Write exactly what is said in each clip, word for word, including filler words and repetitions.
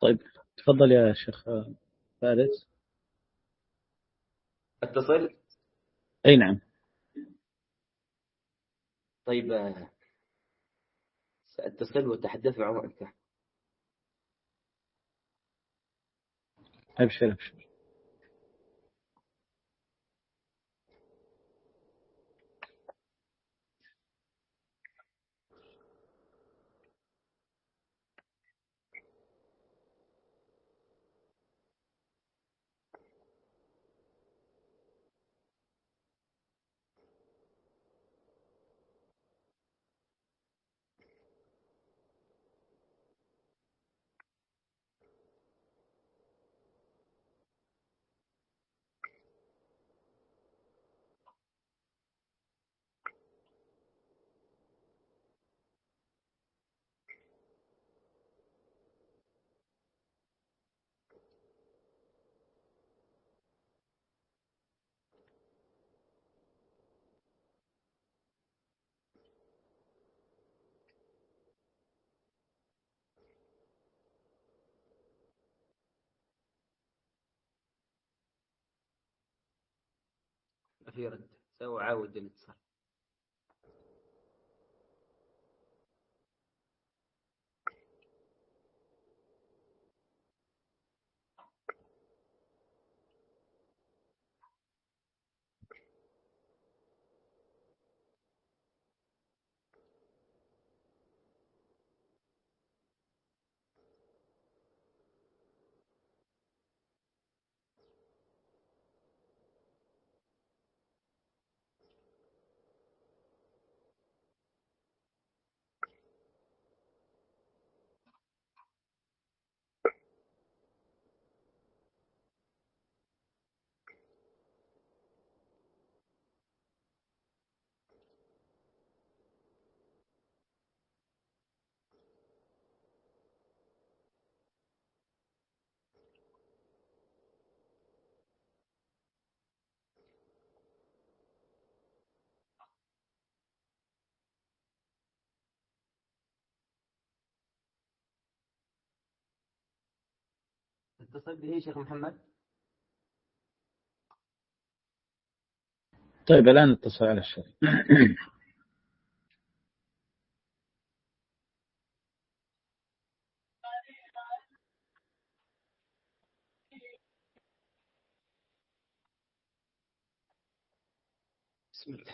طيب تفضل يا شيخ فارس. اتصل. أي نعم. طيب، سأتصل وأتحدث معك. أبشر أبشر. ما في رد، سأعاود الاتصال. اتصل به شيخ محمد. طيب الآن اتصل على الشيخ. بسم الله.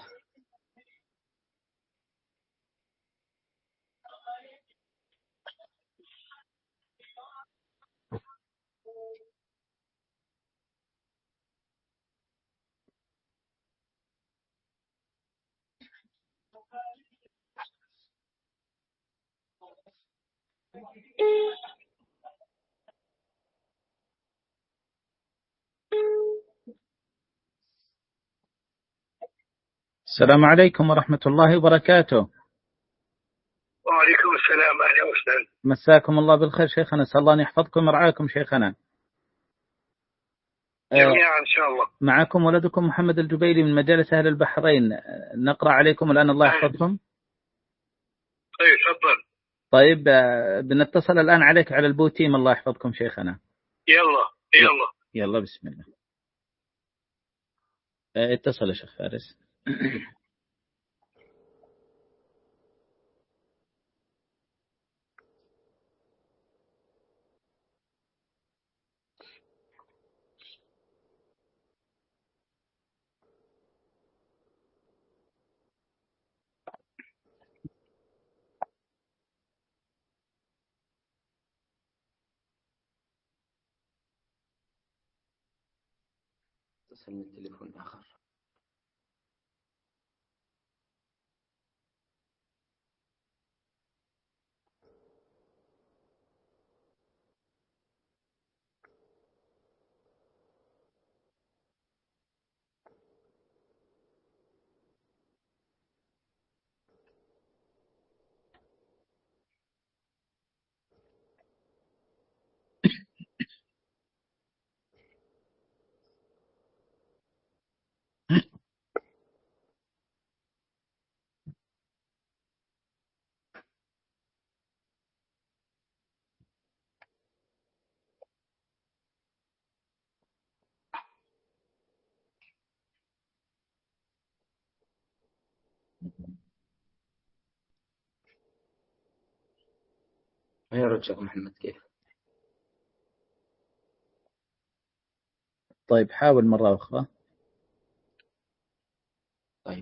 السلام عليكم ورحمة الله وبركاته. وعليكم السلام، أهلا وسهلا. مساكم الله بالخير شيخنا، أسأل الله أن يحفظكم ويرعاكم شيخنا. جميعا إن شاء الله. معكم ولدكم محمد الجبيلي من مجالس أهل البحرين، نقرأ عليكم الآن الله يحفظكم. طيب تفضل. طيب بنتصل الآن عليك على البوتيم، الله يحفظكم شيخنا. يلا يلا يلا بسم الله. اتصل يا شيخ فارس. اتصل من تليفون آخر. ما يرد شيخ محمد كيف؟ طيب حاول مرة أخرى. طيب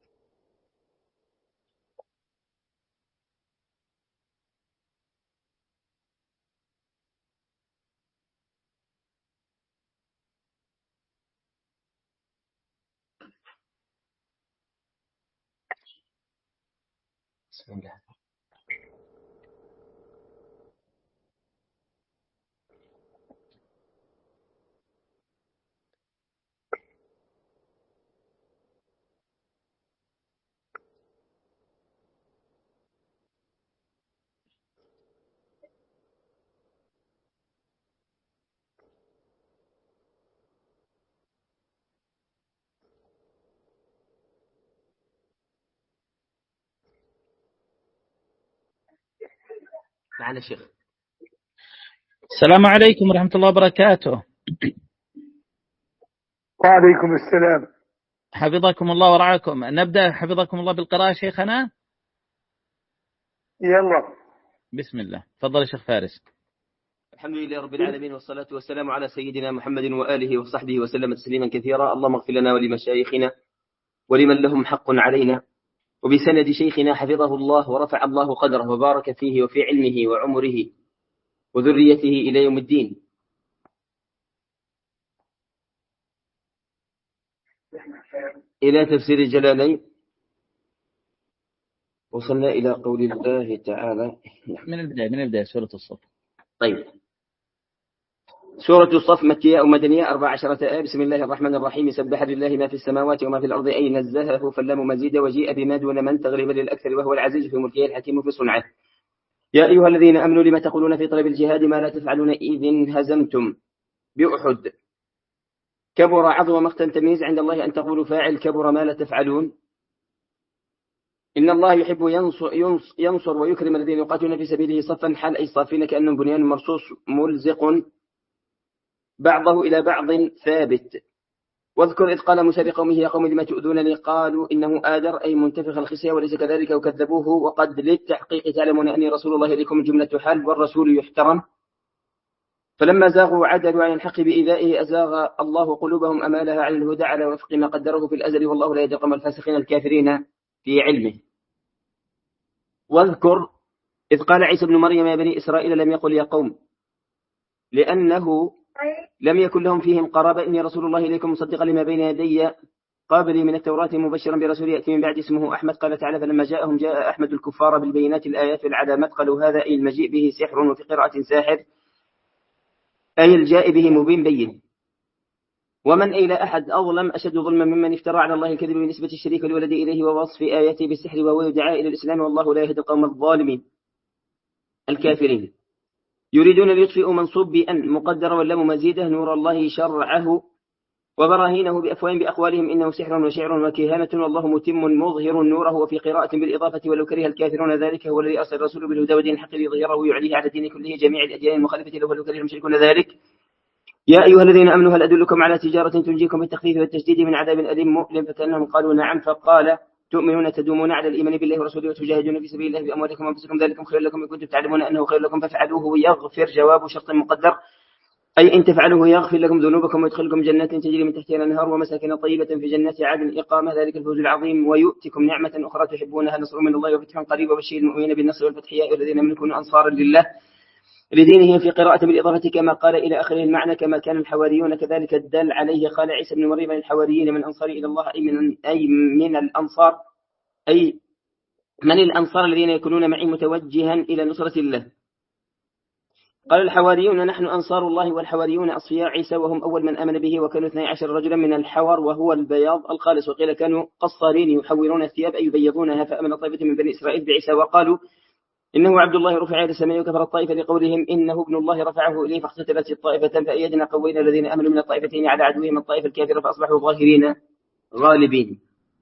بسم الله. معنا شيخ. السلام عليكم ورحمة الله وبركاته. وعليكم السلام. حفظكم الله ورعاكم. نبدأ حفظكم الله بالقراءة شيخنا. يلا بسم الله. تفضل يا شيخ فارس. الحمد لله رب العالمين، والصلاة والسلام على سيدنا محمد وآله وصحبه وسلم تسليما كثيرا. اللهم اغفر لنا ولمشايخنا ولمن لهم حق علينا، وبسند شيخنا حفظه الله ورفع الله قدره وبارك فيه وفي علمه وعمره وذريته إلى يوم الدين. إلى تفسير الجلالين وصلنا إلى قول الله تعالى من البداية من البداية سورة الصف. طيب، سورة الصف مكية أو مدنية، أربع عشرة آية. بسم الله الرحمن الرحيم. سبح لله ما في السماوات وما في الأرض أي نزهه فاللام مزيد، وجيء بما دون من تغلب للأكثر وهو العزيز في ملكه الحكيم في صنعه. يا أيها الذين آمنوا لما تقولون في طلب الجهاد ما لا تفعلون إذ انهزمتم بأحد كبر عظم مقتا تمييز عند الله أن تقولوا فاعل كبر ما لا تفعلون. إن الله يحب ينصر, ينصر, ينصر ويكرم الذين يقاتلون في سبيله صفا حال أي صافين كأنهم بنيان مرصوص ملزق بعضه إلى بعض ثابت. واذكر إذ قال موسى لقومه يا قوم لما تؤذونني قالوا إنه آدر أي منتفخ الخصية وليس كذلك وكذبوه. وقد للتحقيق تعلمون أني رسول الله إليكم جملة حال والرسول يحترم. فلما زاغوا عدلوا عن الحق بإيذائه أزاغ الله قلوبهم أمالها عن الهدى على وفق ما قدره في الأزل والله لا يهدي القوم الفاسقين الكافرين في علمه. واذكر إذ قال عيسى ابن مريم يا بني إسرائيل لم يقل يا قوم لأنه لم يكن لهم فيهم قرابة إني رسول الله إليكم مصدقا لما بين يدي قابلي من التوراة مبشرا برسول يأتي من بعد اسمه أحمد. قال تعالى فلما جاءهم جاء أحمد الكفار بالبينات الآيات والعلامات قالوا هذا أي المجيء به سحر، وفي قراءة ساحر أي الجاء به مبين بين. ومن أي لا أحد أظلم أشد ظلما ممن افترى على الله الكذب بنسبة الشريك الولد إليه ووصف آياته بالسحر وهو يدعى إلى الإسلام والله لا يهدي القوم الظالمين الكافرين. يريدون ليطفئوا منصوب بأن مقدر واللام مزيدة نور الله شرعه وبراهينه بأفواه بأقوالهم إنه سحر وشعر وكهانة والله متم مظهر نوره. وفي قراءة بالإضافة ولو كره الكافرون ذلك هو الذي أرسل الرسول بالهدى ودين الحق ليظهره يعليه على الدين كله جميع الأديان المخالفة له ولو كره المشركون ذلك. يا أيها الذين آمنوا هل أدلكم على تجارة تنجيكم بالتخفيف والتشديد من عذاب أليم مؤلم؟ فكأنهم قالوا نعم. فقال تؤمنون تدومون على الإيمان بالله ورسوله وتجاهدون في سبيل الله بأموالكم وأنفسكم ذلكم خير لكم إن كنتم تعلمون أنه خير لكم فافعلوه يغفر. جواب شرط مقدر أي إن تفعلوه يغفر لكم ذنوبكم ويدخلكم جنات تجري من تحتها الأنهار ومساكن طيبة في جنات عدن إقامة ذلك الفوز العظيم. ويؤتكم نعمة أخرى تحبونها نصر من الله وفتح قريب وبشر المؤمنين بالنصر والفتح يا أيها الذين آمنوا كونوا أنصارا لله لدينه. في قراءة بالإضافة كما قال إلى آخره المعنى كما كان الحواريون كذلك الدل عليه. قال عيسى بن مريم الحواريين من أنصار إلى الله أي من, أي من الأنصار أي من الأنصار الذين يكونون معي متوجها إلى نصرة الله. قال الحواريون نحن أنصار الله والحواريون أصفياء عيسى وهم أول من آمن به وكانوا اثني عشر رجلا من الحور وهو البياض الخالص. وقيل كانوا قصارين يحورون الثياب أي يبيضونها. فأمن طائفة من بني إسرائيل بعيسى وقالوا إنه عبد الله رفع إلى السماء وكفر الطائفة لقولهم إنه ابن الله رفعه إليه فاختلفت الطائفة فأيدنا قوينا الذين آمنوا من الطائفتين على عدوهم الطائفة الكافرة فأصبحوا ظاهرين غالبين.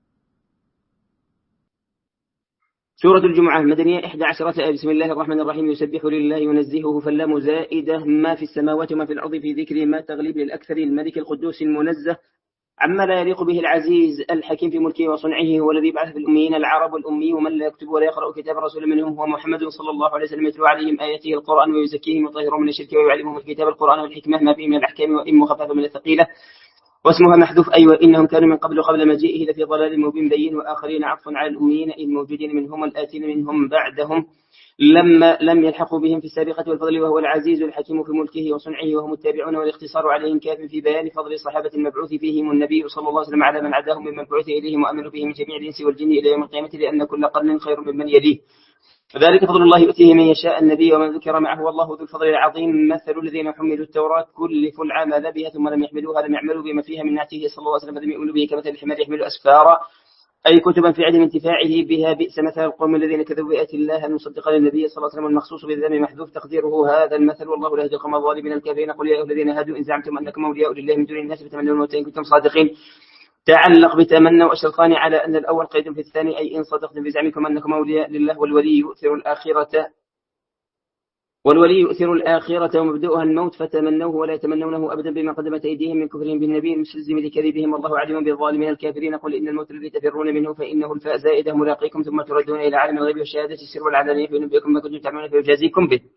سورة الجمعة مدنية إحدى عشرة آية. بسم الله الرحمن الرحيم. يسبح لله ينزهه فاللام زائدة ما في السماوات وما في الأرض في ذكر ما تغليب للأكثر الملك القدوس المنزه عما لا يليق به العزيز الحكيم في ملكه وصنعه، هو الذي بعث في الأميين العرب والأمي ومن لا يكتب ولا يقرأ كتاب رسول منهم هو محمد صلى الله عليه وسلم، يتلو عليهم آياته القرآن ويزكيهم ويطهرهم من الشرك ويعلمهم الكتاب القرآن والحكمة ما فيه من الأحكام وإن مخففة من الثقيلة، واسمها محذوف أي أيوة إنهم كانوا من قبل قبل مجيئه لفي ضلال مبين بين، وآخرين عطف على الأميين الموجودين منهم الآتين منهم بعدهم لما لم يلحقوا بهم في السابقة والفضل، وهو العزيز الحكيم في ملكه وصنعه، وهم التابعون، والاختصار عليهم كاف في بيان فضل الصحابة المبعوث فيهم النبي صلى الله عليه وسلم على من عداهم ممن بعث إليهم وأمنوا به من جميع الإنس والجن إلى يوم القيامة، لأن كل قرن خير ممن يليه، ذلك فضل الله يؤتيه من يشاء. النبي ومن ذكر معه والله ذو الفضل العظيم. مثل الذين حملوا التوراة كلفوا العمل بها ثم لم يحملوها لم يعملوا بما فيها من نعته صلى الله عليه وسلم فلم يؤمنوا به كمثل الحمار يحمل أسفارا، أي كتبا في عدم انتفاعه بها. بئس مثل القوم الذين كذبوا بآيات الله المصدقة للنبي صلى الله عليه وسلم، المخصوص بالذم محذوف تقديره هذا المثل، والله لا يهدي القوم الظالمين الكافرين. قل يا أيها الذين هادوا إن زعمتم أنكم أولياء لله من دون الناس فتمنوا الموت إن كنتم صادقين. تعلق بتمنوا الشرطان على أن الأول قيد في الثاني، أي إن صدقتم بزعمكم أنكم أولياء لله، والولي يؤثر الآخرة والولي يؤثر الآخرة ومبدؤها الموت فتمنوه ولا يتمنونه أبدا بما قدمت أيديهم من كفرهم بالنبي المستلزم لكذبهم، والله عليم بالظالمين الكافرين. قل إن الموت الذي تفرون منه فإنه الفاء زائدة ملاقيكم ثم تردون إلى عالم الغيب والشهادة السر والعلانية فينبئكم ما كنتم تعملون فيجازيكم به.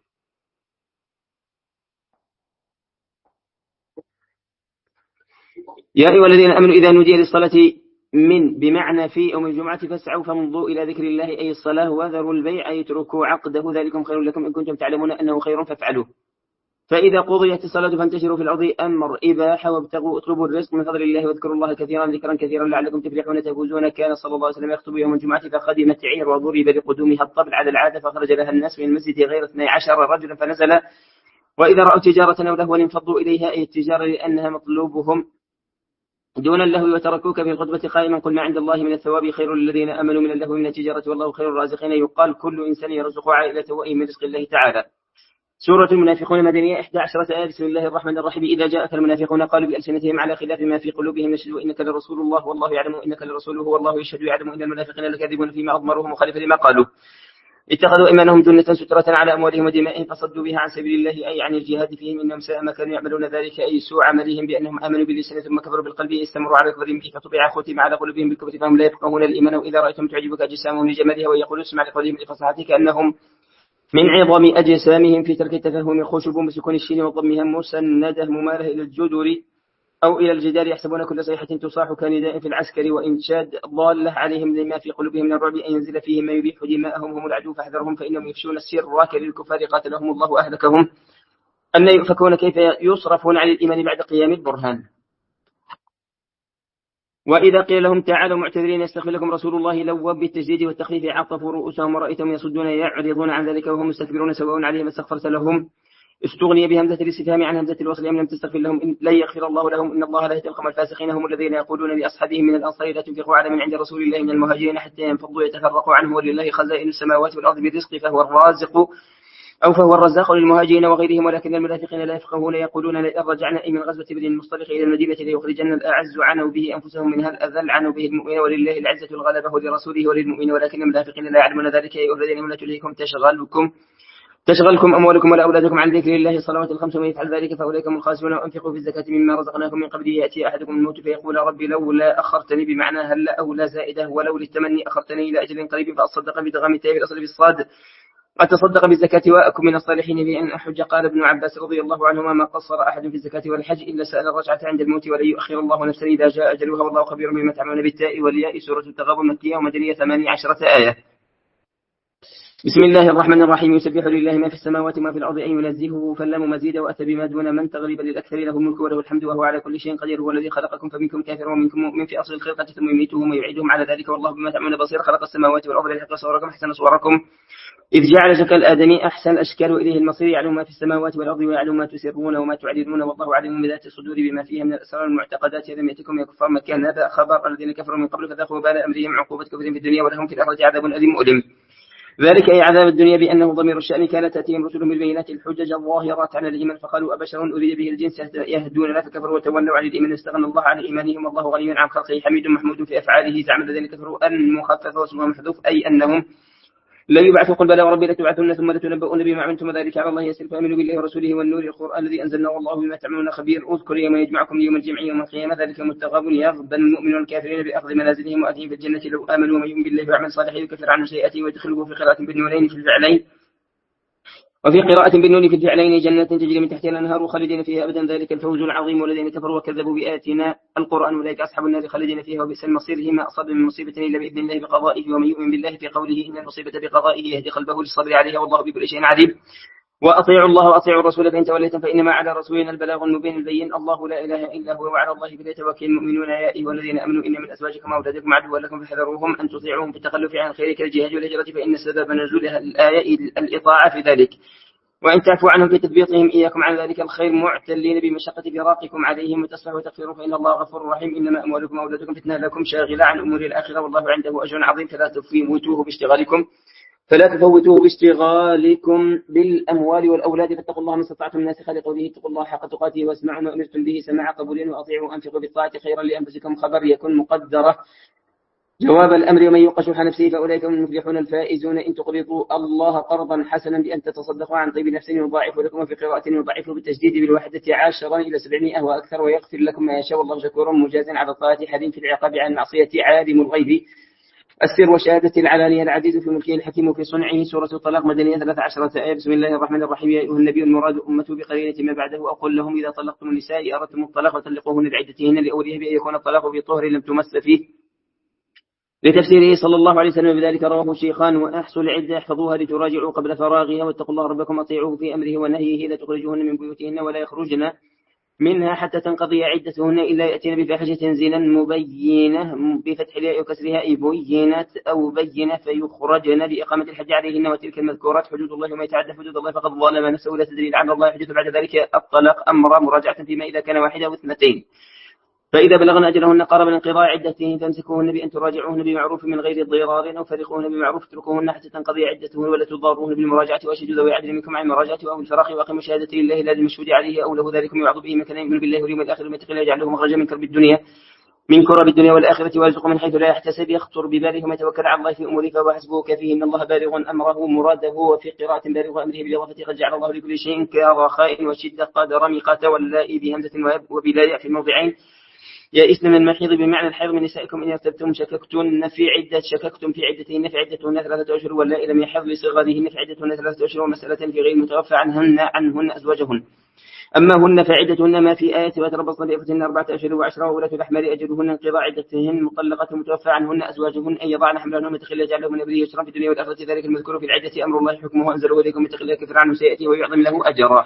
يا أيها الذين آمنوا إذا نودي للصلاة من بمعنى في أو من الجمعة فاسعوا فامضوا إلى ذكر الله أي الصلاة وذروا البيع أي اتركوا عقده ذلكم خير لكم إن كنتم تعلمون أنه خير فافعلوه. فإذا قضيت الصلاة فانتشروا في الأرض أمر إباحة وابتغوا اطلبوا الرزق من فضل الله واذكروا الله كثيرا ذكرا كثيرا لعلكم تفلحون تفوزون. كان صلى الله عليه وسلم يخطب يوم الجمعة فخدمت عير وضرب لقدومها الطبل على العادة فخرج لها الناس من المسجد غير اثني عشر رجلا فنزل وإذا رأوا تجارة أو لهوا انفضوا إليها أي التجارة لأنها مطلوبهم دون اللهو وتركوك في الخطبة قائما قل ما عند الله من الثواب خير للذين آمنوا من اللهو من التجارة والله خير الرازقين. يقال كل إنسان يرزق عائلته وإن من رزق الله تعالى. سورة المنافقون مدنية إحدى عشرة آية. بسم الله الرحمن الرحيم. إذا جاءك المنافقون قالوا بألسنتهم على خلاف ما في قلوبهم نشهد إنك لرسول الله والله يعلم إنك لرسوله والله يشهد يعلم إن المنافقين لكاذبون فيما أضمروه مخالفا لما قالوا. اتخذوا إيمانهم جنة سترة على أموالهم ودمائهم فصدوا بها عن سبيل الله أي عن الجهاد فيهم إنهم ساء ما كانوا يعملون ذلك أي سوء عملهم بأنهم آمنوا باللسان ثم كفروا بالقلب استمروا على كفرهم فطبع ختم على قلوبهم بالكفر فهم لا يفقهون الإيمان. وإذا رأيتم تعجبك أجسامهم لجمالها ويقولون اسمع لقولهم لفصاحتك كأنهم من عظم أجسامهم في ترك التفهم خشب بسكون الشين وضمها مسندة ممالة إلى الجدر أو إلى الجدار يحسبون كل صيحة تصاح كنداء في العسكر وإنشاد ضالة عليهم لما في قلوبهم من الرعب أن ينزل فيهم ما يبيح دماءهم هم العدو فاحذرهم فإنهم يفشون السر كللكفار قاتلهم الله أهلكهم أن يؤفكون كيف يصرفون عن الإيمان بعد قيام البرهان. وإذا قيل لهم تعالوا معتذرين يستغفر لكم رسول الله لووا بالتجديد والتخفيف عطفوا رؤوسهم ورأيتهم يصدون يعرضون عن ذلك وهم مستكبرون سواء عليهم استغفرت لهم استغني بهمزة الاستفهام عن همزة الوصل أم لم تستغفر لهم إن لن يغفر الله لهم إن الله لا يهدي القوم الفاسقين. هم الذين يقولون لأصحابهم من الأنصار لا تنفقوا على من عند رسول الله من المهاجرين حتى ينفضوا يتفرقوا عنه ولله خزائن السماوات والأرض بالرزق فهو الرازق أو فهو الرزاق للمهاجرين وغيرهم ولكن المنافقين لا يفقهون يقولون لئن رجعنا أي من غزوة بني المصطلق إلى المدينة ليخرجن الأعز عنوا به أنفسهم منها الأذل عنوا به المؤمن ولله العزة الغلبة ولرسوله وللمؤمن ولكن المنافقين لا يعلمون ذلك. يا أيها الذين لا تلهكم تشغلكم تشغلكم أموالكم ولا أولادكم عن ذكر الله الصلوات الخمس ومن يفعل ذلك فأولئك هم الخاسرون. وأنفقوا في الزكاة مما رزقناكم من قبل يأتي أحدكم الموت فيقول ربي لولا أخرتني بمعنى هل أولى زائدة ولو للتمني أخرتني إلى أجل قريب فأصدق بدغم التاء في الأصل بالصاد أتصدق بالزكاة وأكن من الصالحين بأن أحج. قال ابن عباس رضي الله عنهما ما قصر أحد في الزكاة والحج إلا سأل الرجعة عند الموت ولن يؤخر الله نفسا إذا جاء أجلها والله خبير بما تعملون. بالتاء والياء. سورة التغابن مكية ومدنية ثمانية عشرة آية. بسم الله الرحمن الرحيم. يسبح لله ما في السماوات وما في الأرض أن ينزهه فلم مزيد وأتى بما دون من تغلب للأكثر له الملك وله الحمد وهو على كل شيء قدير. هو الذي خلقكم فمنكم كافر ومنكم مؤمن في أصل الخلقة ثم يميتهم ويعيدهم على ذلك والله بما تعملون بصير. خلق السماوات والأرض ليحق صوركم أحسن صوركم إذ جعل شكل الآدمي أحسن الأشكال وإليه المصير. يعلم ما في السماوات والأرض ويعلم ما تسرون وما تعلنون والله عليم بذات الصدور بما فيها من الأسرار المعتقدات. لم يأتكم يا كفار مكة نبأ خبر الذين كفروا من قبل فذاقوا بال أمرهم عقوبة كفرهم في الدنيا ولهم في الآخرة عذاب أليم مؤلم. ذلك أي عذاب الدنيا بأنه ضمير الشأن كانت تأتيهم رسلهم بالبينات الحجج الظاهرات على الإيمان فقالوا أبشر أريد به الجنس يهدون لا فكفروا وتولوا عن الإيمان استغنى الله عن إيمانهم والله غني عن خلقه حميد محمود في أفعاله. زعم الذين كفروا أن مخفف واسمها محذوف أي أنهم لا يبعث قل بلى وربي لتبعثن ثم لتنبؤن بما عملتم ذلك على الله يسير فآمنوا بالله ورسوله والنور القرآن الذي أنزلنا والله بما تعملون خبير. اذكر يوم يجمعكم يوم الجمع يوم القيامة ذلك يوم التغابن يغبن المؤمنون الكافرين بأخذ منازلهم وآتهم في الجنة لو آمنوا ومن يؤمن بالله ويعمل صالحا يكفر عنه سيئاته ويدخله في قراءة بالنورين في الفعلين وفي قراءة بالنون في الفعلين جنات تجري من تحتها الأنهار خالدين فيها أبدا ذلك الفوز العظيم. والذين كفروا وكذبوا بآياتنا القرآن أولئك أصحاب النار خالدين فيها وبئس المصير. ما أصاب من مصيبة إلا بإذن الله بقضائه ومن يؤمن بالله في قوله إن المصيبة بقضائه يهدي قلبه للصبر عليها والله بكل شيء عليم. وأطيعوا الله وأطيعوا الرسول فإن توليتم فإنما على رسولنا البلاغ المبين البين الله لا إله إلا هو وعلى الله فليتوكل المؤمنون يا أيها الذين آمنوا إن من أزواجكم وأولادكم عدوا لكم فاحذروهم أن تطيعوهم في التخلف عن خير كالجهاد والهجرة فإن سبب نزولها الآية الإطاعة في ذلك. وإن تعفوا عنهم في تثبيطهم إياكم عن ذلك الخير معتلين بمشقة فراقكم عليهم وتصفحوا وتغفروا فإن الله غفور رحيم. إنما أموالكم وأولادكم فتنة لكم شاغلة عن أمور الآخرة والله عنده أجر عظيم فلا تفوتوه باشتغالكم فلا تفوتوه باشتغالكم بالأموال والأولاد فاتقوا الله ما استطعتم الناس لقوله اتقوا الله حق تقاته واسمعوا ما أمرتم به سماع قبول وأطيعوا أنفقوا بالطاعة خيرا لأنفسكم خبر يكن مقدرة جواب الأمر ومن يوق شح نفسه فأولئك هم المفلحون الفائزون. إن تقرضوا الله قرضا حسنا بأن تتصدقوا عن طيب نفس يضاعف لكم وفي قراءة يضاعف بالتشديد بالوحدة عاشرا إلى سبعمائة وأكثر ويغفر لكم ما يشاء والله شكور مجاز على الطاعة حليم في العقاب عن معصية عالم الغيب السر وشهادة العلانية العزيز في ملكه الحكيم في صنعه. سورة الطلاق مدنية ثلاث عشرة آية. بسم الله الرحمن الرحيم. يا أيها النبي المراد أمته بقرينة ما بعده أقول لهم إذا طلقتم النساء أردتم الطلاق وطلقوهن لعدتهن لأوليها بأن يكون الطلاق بطهر لم تمس فيه لتفسيره صلى الله عليه وسلم بذلك رواه الشيخان. وأحصوا العدة احفظوها لتراجعوا قبل فراغها واتقوا الله ربكم أطيعوه في أمره ونهيه لا تخرجوهن من بيوتهن ولا يخرجن منها حتى تنقضي عدتهن إلا يأتين بفاحشة زنا مبينة بفتح الياء وكسرها أي بينت أو بينة فيخرجن بإقامة الحج عليهن وتلك المذكورات حدود الله وما يتعدى حدود الله فقد ظلم نفسه لا تدري لعل الله يحدث بعد ذلك الطلاق أمر مراجعة فيما إذا كان واحدة أو اثنتين. فإذا بلغن أجلهن قرب انقضاء عدتهن فامسكوهن بأن تراجعوهن بمعروف من غير ضرار أو فرقوهن بمعروف اتركوهن حتى تنقضي عدتهن ولا تضاروهن بالمراجعة وأشهدوا ذوي عدل منكم عن المراجعة أو الفراق وأقيموا الشهادة لله لا للمشهود عليه أو له ذلك يوعظ به من كان يؤمن بالله واليوم الآخر ويتقي الله يجعل له مخرجا من كرب الدنيا من كرب الدنيا والآخرة ويرزقه من حيث لا يحتسب يخطر بباله وما يتوكل على الله في أموره فهو حسبه كفيه إن الله بالغ أمره مراده. وفي قراءة بالغ أمره بالإضافة قد جعل الله لكل شيء كرخاء وشدة قد رمقة واللائي بهمزة وبلا في الموضعين. يئسن من المحيض بمعنى الحيض من نسائكم إن ارتبتم شككتن في عدة شككتم في عدتهن فعدتهن ثلاثة أشهر واللائي لم يحض لصغارهن فعدتهن ثلاثة أشهر ومسألة في غير المتوفى عنهن عنهن أزواجهن. أما هن فعدتهن ما في آية وتربصن بأنفسهن أربعة أشهر وعشرة وأولاة الأحمال أجلهن انقضاء عدتهن مطلقة متوفى عنهن أزواجهن أن يضعن حملهن متخلى يجعل لهن بليه يسرا في الدنيا والآخرة ذلك المذكور في العدة أمر الله حكمه أنزله إليكم متخلى كفر عنه سيأتي ويعظم له أجرا.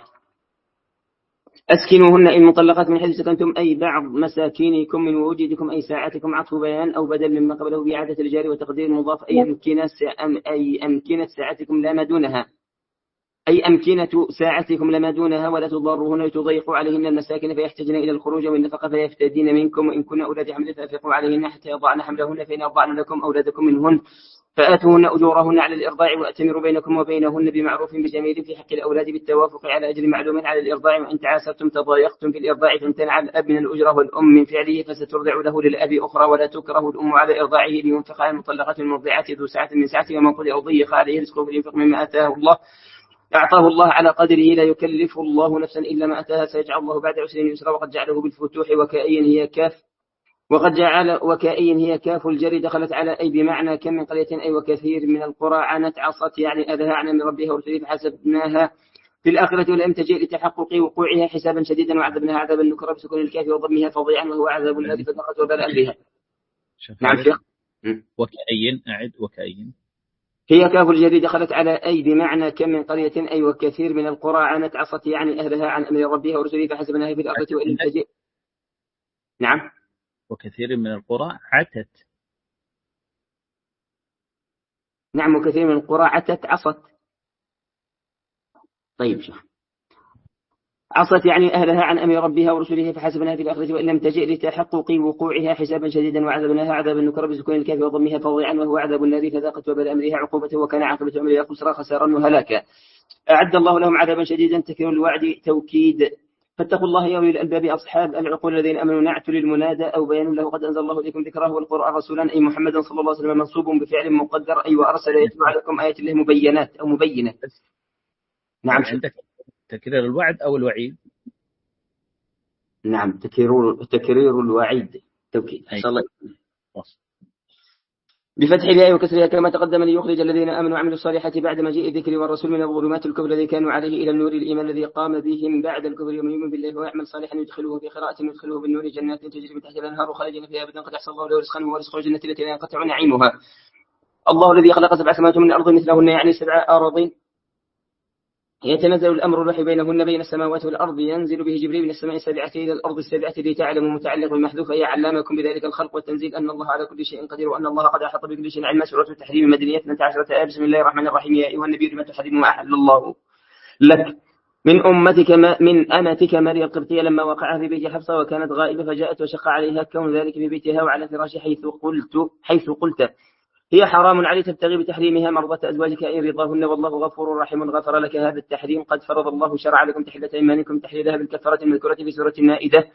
أسكنوهن إن مطلقات من حيث سكنتم أي بعض مساكينكم من وجودكم أي ساعاتكم عطف بيان أو بدل مما قبله بإعادة الجار وتقدير المضاف أي أمكنة أي أمكنة ساعتكم لا ما دونها أي أمكنة ساعتكم لما دونها ولا تضاروهن وتضيقوا عليهن المساكن فيحتجن إلى الخروج والنفقة فيفتدين منكم وإن كن أولاد حمل فأفقوا عليهن حتى يضعن حملهن فإن أرضعن لكم أولادكم منهن فآتوهن أجورهن على الإرضاع وأتمروا بينكم وبينهن بمعروف بجميل في حق الأولاد بالتوافق على أجر معلوم على الإرضاع. وإن تعاسرتم تضايقتم في الإرضاع فامتنع الأب من الأجرة والأم من فعله فسترضع له للأب أخرى ولا تكره الأم على إرضاعه لينفق على المطلقة المرضعة ذو سعة من سعته ومن قدر أو ضيق عليه رزقه فلينفق مما آتاه الله أعطاه الله على قدره لا يكلف الله نفسا إلا ما أتاها سيجعل الله بعد عسر يسرا. وقد جعله بالفتوح وكأين هي كاف وقد جعل وكأين هي كاف الجر دخلت على أي بمعنى كم من قرية أي وكثير من القرى عنت عصت يعني أذها عن من ربها ورسله فحسبناها في الآخرة ولم تجئ لتحقق وقوعها حسابا شديدا وعذبناها عذابا نكرا بسكون الكاف وضمها فظيعا وهو عذاب الذي فذاقت وبال أمرها. نعم شيخ. وكأين أعد وكأين هي كاف الجر دخلت على أي بمعنى كم من قرية أي وكثير من القرى عنت عصت يعني أهلها عن أمر ربها ورسله فحسبناها في الآخرة ولم تجئ. نعم. وكثير من القرى عتت. نعم وكثير من القرى عتت عصت. طيب شيخ. عصت يعني أهلها عن أمر ربها ورسله فحسبناها في الآخرة وإن لم تجئ لتحقق وقوعها حسابا شديدا وعذبناها عذابا نكرا بسكون الكاف وضمها فظيعا وهو عذاب النار فذاقت وبال أمرها عقوبته وكان عاقبة أمرها خسرا خسارا وهلاكا. أعد الله لهم عذابا شديدا تكرير الوعد توكيد فاتقوا الله يا أولي الألباب أصحاب العقول الذين أمنوا نعت للمنادى أو بيان له قد أنزل الله إليكم ذكره والقرآن رسولا أي محمدا صلى الله عليه وسلم منصوب بفعل مقدر أي وأرسل يتلو عليكم آيات الله مبينات أو مبينات. نعم. عندك تكرير الوعد أو الوعيد؟ نعم تكرير تكرير الوعيد توكيد. إن شاء الله. بفتح الياء وكسرها كما تقدم ليخرج الذين آمنوا وعملوا الصالحات بعد مجيء الذكر والرسول من الظلمات الكفر الذي كانوا عليه إلى النور الإيمان الذي قام بهم بعد الكفر ومن يؤمن بالله ويعمل صالحا يدخله في قراءة يدخله بالنور جنات تجري من تحتها الأنهار خالدين فيها أبدا قد أحصى الله له رزقا ورزق الجنة التي لا ينقطع نعيمها. الله الذي خلق سبع سماوات من الأرض مثلهن يعني سبع أراضين يتنزل الأمر الوحي بينهن بين السماوات والأرض ينزل به جبريل من السماء السابعة إلى الأرض السابعة لتعلموا متعلق بالمحذوف أي علامكم بذلك الخلق والتنزيل أن الله على كل شيء قدير وأن الله قد أحاط بكل شيء علما. سورة التحريم مدنية اثنتا عشرة آية. بسم الله الرحمن الرحيم. يا أيها النبي لما تحرم ما أحل الله لك من أمتك ما من أمتك مريم القبطية لما وقع في بيت حفصة وكانت غائبة فجاءت وشق عليها كون ذلك في بيتها وعلى فراش حيث قلت حيث قلت هي حرام عليك تبتغي بتحريمها مرضى أزواجك أي رضاهن والله غفور رحيم. غفر لك هذا التحريم قد فرض الله شرع لكم تحلة أيمانكم تحليلها بالكفارة المذكورة في سورة النائدة.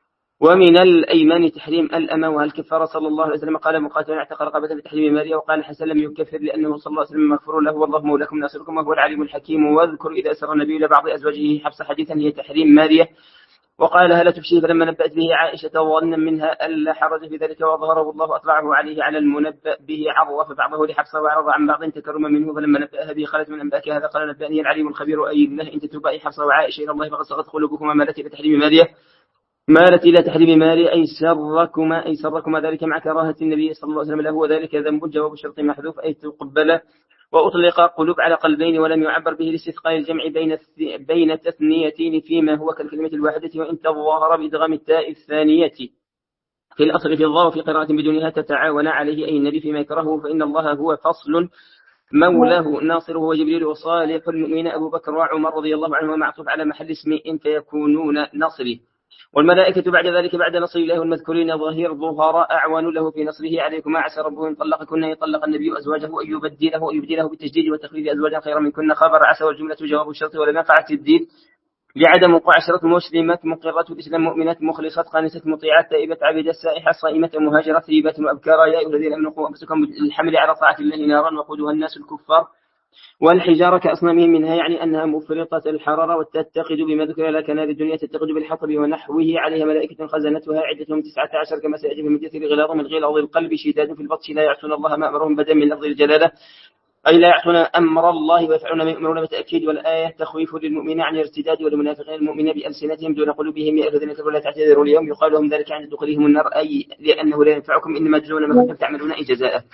ومن الأيمان تحريم الأمة والكفارة. صلى الله عليه وسلم قال مقاتل اعتق رقبة بتحريم ماريا وقال حسن لم يكفر لأنه صلى الله عليه وسلم مغفور له والله مولاكم ناصركم وهو العليم الحكيم. واذكر إذا أسر النبي إلى بعض أزواجه حفص حديثا هي تحريم ماريا وقال هل تبشيه فلما نبأت به عائشة ظنا منها ألا حرج في ذلك وظهره الله أطلعه عليه على المنبأ به عرض فبعضه لحفصة وعرض عن بعض تكرما منه فلما نبأها به قالت من أنبأك هذا قال نبأني العليم الخبير أي الله إن تتوبا حفصة وعائشة إلى الله فقد صغت قلوبكما مالت إلى تحريم ماريا مالت إلى تحريم ماريا أي سركما أي سركما ذلك مع كراهة النبي صلى الله عليه وسلم له وذلك ذنب جواب الشرط محذوف أي تقبل وأطلق قلوب على قلبين ولم يعبر به لاستثقال الجمع بين بين التثنيتين فيما هو كالكلمة الواحدة وإن تظاهر بإدغام التاء الثانية في الأصل في الضاء وفي قراءة بدونها تتعاون عليه أي النبي فيما يكرهه فإن الله هو فصل مولاه ناصره وجبريل وصالح المؤمنين أبو بكر وعمر رضي الله عنهما معطوف على محل اسم إن فيكونون نصره والملائكة بعد ذلك بعد نصر الله المذكورين ظهير ظهراء أعوان له في نصره عليكم عسى ربه إن طلقكن يطلق النبي أزواجه أن يبدله أن يبدله بالتجديد وتخريج أزواجا خيرا منكن خبر عسى والجملة جواب الشرط ولم يقع التبديل لعدم وقوع شرط مسلمات مقرات الإسلام مؤمنات مخلصات قانسات مطيعات تائبات عابدات سائحات صائمات مهاجرات ثيبات وأبكارا يا أيها الذين آمنوا قوا أنفسكم بالحمل على طاعة الله نارا وقودها الناس الكفار والحجارة كأصنامهم منها يعني أنها مفرطة الحرارة وتتقد بما ذكر لك نار الدنيا تتقد بالحطب ونحوه عليها ملائكة خزنتها عدتهم تسعة عشر كما سيأتي في المدثر غلاظ من غلاظ القلب شداد في البطش لا يعصون الله ما أمرهم بدل من لفظ الجلالة أي لا يعصون أمر الله ويفعلون ما يؤمرون بالتأكيد والآية تخويف للمؤمنين عن الارتداد والمنافقين المؤمنين بألسنتهم دون قلوبهم يا الذين كفروا لا تعتذروا اليوم يقال لهم ذلك عند دخولهم النار أي لأنه لا ينفعكم إنما تجزون ما كنتم تعملون أي جزاء.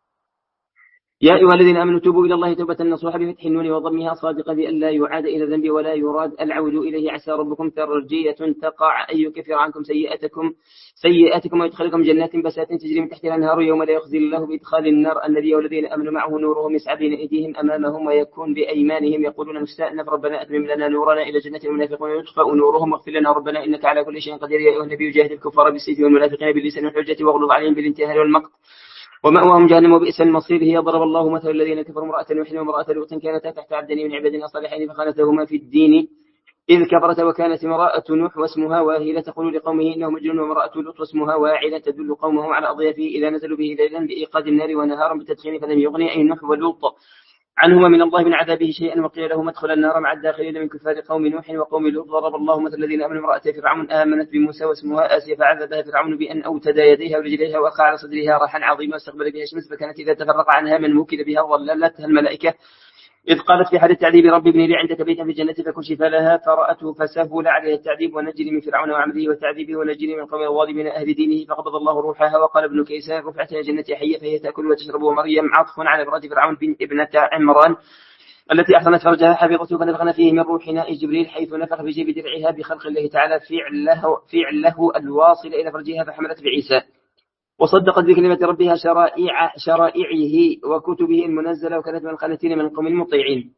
يا أيها الذين آمنوا توبوا إلى الله توبة نصوحا بفتح النون وضمها صادقة بأن لا يعاد إلى الذنب ولا يراد العود إليه عسى ربكم ترجية تقع أن يكفر عنكم سيئاتكم سيئاتكم ويدخلكم جنات بسات تجري من تحتها الأنهار يوم لا يخزي الله بإدخال النار النبي والذين آمنوا معه نورهم يسعى بين أيديهم أمامهم ويكون بأيمانهم يقولون مستأنف ربنا أتمم لنا نورنا إلى جنة المنافقون يطفأ نورهم واغفر لنا ربنا إنك على كل شيء قدير يا أيها النبي جاهد الكفار بالسيف والمنافقين باللسان والحجة واغلظ عليهم بالانتهار والمقت ومأواهم جهنم وبئس المصير. هي ضرب الله مثل الذين كفروا امرأة نوح وامرأة لوط كانتا تحت عبدين من عبادنا الصالحين فخانتهما في الدين إذ كبرت وكانت امرأة نوح واسمها واهلة تقول لقومه إنه مجنون وامرأة لوط واسمها واعلة تدل قومه على أضيافه إذا نزلوا به ليلا بإيقاد النار ونهارا بالتدخين فلم يغني أي نوح ولوط عنهما من الله من عذابه شيئا وقيل لهم ادخلا النار مع الداخلين من كفار قوم نوح وقوم لوط. ضرب الله مثل الذين آمنوا امرأة فرعون آمنت بموسى واسمها آسيا فعذبها فرعون بأن أوتدى يديها ورجليها وألقى على صدرها راحا عظيما واستقبل بها الشمس فكانت إذا تفرق عنها من وكل بها ظللتها الملائكة إذ قالت في حال التعذيب رب ابن لي عندك بيتا في الجنة فكشف لها فرأته فسهل عليها التعذيب ونجري من فرعون وعمله وتعذيبه ونجري من قوم الظالمين أهل دينه فقبض الله روحها وقال ابن كيسان رفعت إلى جنة حية فهي تأكل وتشرب ومريم عطف على امرأة فرعون بن ابنة عمران التي أحصنت فرجها حفظته فنفخنا فيه من روحنا جبريل حيث نفخ في جيب درعها بخلق الله تعالى فعله, فعله الواصل إلى فرجها فحملت بعيسى وصدقت بكلمة ربها شرائع شرائعه وكتبه المنزلة وكانت من القانتين من القوم المطيعين.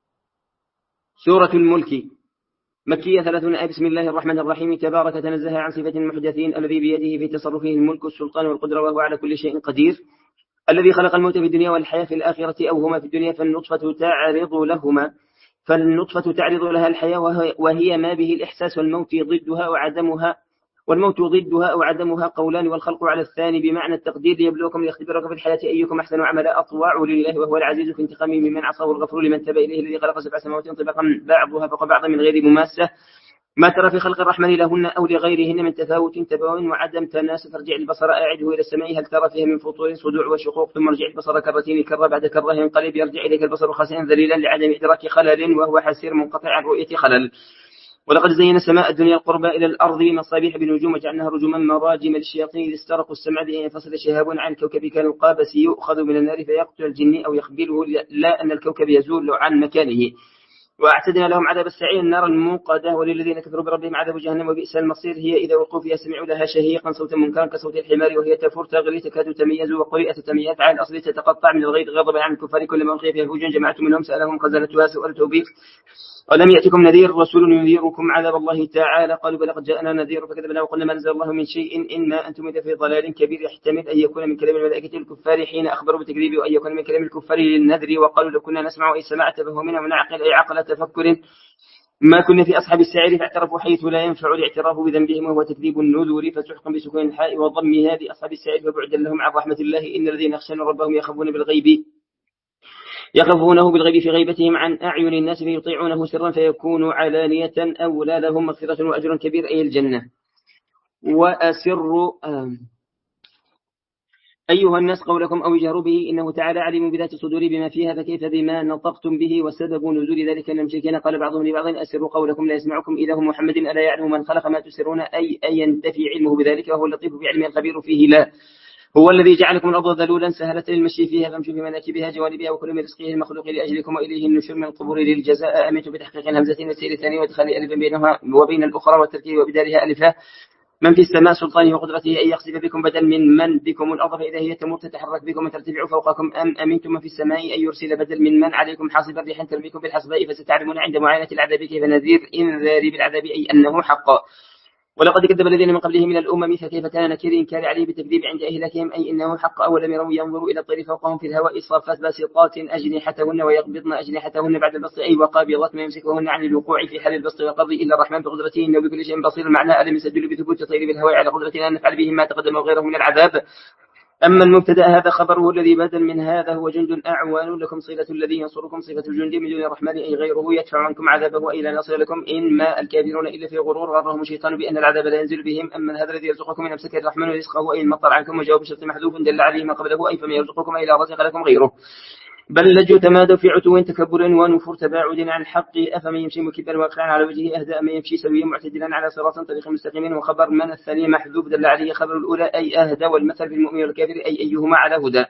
سورة الملك مكية ثلاثون آية. بسم الله الرحمن الرحيم. تبارك تنزه عن صفة المحدثين الذي بيده في تصرفه الملك والسلطان والقدرة وهو على كل شيء قدير الذي خلق الموت في الدنيا والحياة في الآخرة أو هما في الدنيا فالنطفة تعرض لهما فالنطفة تعرض لها الحياة وهي ما به الإحساس، والموت ضدها وعدمها والموت ضدها أو عدمها قولان، والخلق على الثاني بمعنى التقدير ليبلوكم ليختبركم في الحياة أيكم أحسن عملا. أطوع لله وهو العزيز في انتقامه ممن عصاه، الغفور لمن تاب إليه، الذي خلق سبع سماوات طبقا بعضها فوق بعض من غير مماسة. ما ترى في خلق الرحمن لهن أو لغيرهن من تفاوت تباين وعدم تناسب، فارجع البصر أعده إلى السماء هل ترى فيها من فطور صدوع وشقوق، ثم ارجع البصر كرتين كرة بعد كرة ينقلب يرجع إليك البصر خاسئا ذليلا لعدم إدراك خلل، وهو حسير منقطع عن رؤية خلل. ولقد زينا السماء الدنيا القربى إلى الأرض مصابيح بنجوم وجعلناها رجوما مراجم للشياطين إذ استرقوا السمع بأن ينفصل شهاب عن كوكب كالقابس يؤخذ من النار فيقتل الجن أو يخبره، لا أن الكوكب يزول عن مكانه. وأعتدنا لهم عذاب السعير النار الموقدة، وللذين كفروا بربهم عذاب جهنم وبئس المصير. هي إذا وقوا فيها سمعوا لها شهيقا صوتا منكرا كصوت الحمار وهي تفور تغلي تكاد تميز، وقرئت تميز على الأصل تتقطع من الغيظ غضبا عن الكفار كلما ألقي فيها فوج جمعت منهم سألهم خزنتها سؤال توبيخ ألم يأتكم نذير رسول ينذركم عذاب الله تعالى؟ قالوا بلى قد جاءنا نذير فكذبنا وقلنا ما نزل الله من شيء إنما أنتم إذا في ضلال كبير. يحتمل أن يكون من كلام الملائكة الكفار حين أخبروا بالتكذيب، وأن يكون من كلام الكفار للنذر، وقالوا لو كنا نسمع أي سماع تفهمنا ونعقل أي عقل تفكر ما كنا في أصحاب السعير، فاعترفوا حيث لا ينفع الاعتراف بذنبهم وهو تكذيب النذور، فتحكم بسكون الحاء وضم هذه أصحاب السعير فبعدا لهم عن رحمة الله. إن الذين يخشون ربهم يخافون بالغيب يخافونه بالغيب في غيبتهم عن أعين الناس فيطيعونه سرا فيكون علانية أولى لهم مغفرة وأجر كبير أي الجنة. وأسروا أيها الناس قولكم أو اجهروا به إنه تعالى عليم بذات الصدور بما فيها فكيف بما نطقتم به. وسبب نزول ذلك أن المشركين قال بعضهم لبعض أسروا قولكم لا يسمعكم إله محمد ألا يعلم من خلق ما تسرون، أي أن ينتفي علمه بذلك وهو اللطيف بعلمه الخبير فيه. لا هو الذي جعلكم الأرض ذلولا سهلة للمشي فيها فامشوا في مناكبها جوانبها وكلوا من رزقه المخلوق لأجلكم وإليه النشور من القبور للجزاء. أمنت بتحقيق الهمزة والسير الثاني وادخال ألف بينها وبين الأخرى والتركيب وبدالها ألفا. من في السماء سلطانه وقدرته أن يخسف بكم بدل من من بكم الأرض فإذا هي تمر تتحرك بكم وترتفع فوقكم، أم أمنتم من في السماء أن يرسل بدل من من عليكم حاصبا ريحا ترميكم بالحصباء فستعلمون عند معاينة العذاب كيف نذير إنذار بالعذاب أي أنه حق. ولقد كذب الذين من قبلهم من الأمم فكيف كان نكير إنكار عليه بالتكذيب عند أهلكهم أي إنه حق. أولم يروا ينظروا إلى الطير فوقهم في الهواء صافات باسطات أجنحتهن ويقبضن أجنحتهن بعد البسط أي وقابضات ما يمسكهن عن الوقوع في حال البسط والقبض إلا الرحمن بقدرته إنه بكل شيء بصير. معناه ألم يسجل بثبوت الطير بالهواء على قدرتنا أن نفعل بهم ما تقدم وغيره من العذاب. أما المبتدأ هذا خبره الذي بدل من هذا هو جند أعوان لكم صلة الذي ينصركم صفة الجند من دون الرحمن أي غيره يدفع عنكم عذابه أي لا نصر لكم إنما الكافرون إلا في غرور غرهم الشيطان بأن العذاب لا ينزل بهم. أما هذا الذي يرزقكم من أمسك الرحمن رزقه أي المطر عنكم وجواب شرط محذوف دل عليه ما قبله أي فما يرزقكم أي لا رزق لكم غيره. بل لجوا تمادوا في عتو تكبر ونفور تباعد عن الحق أفمن يمشي مكبا واقعا على وجهه أهدى من يمشي سويا معتدلا على صراط طريق مستقيم. وخبر من الثاني محذوف دل عليه خبر الأولى أي أهدى والمثل في المؤمن والكافر أي أيهما على هدى.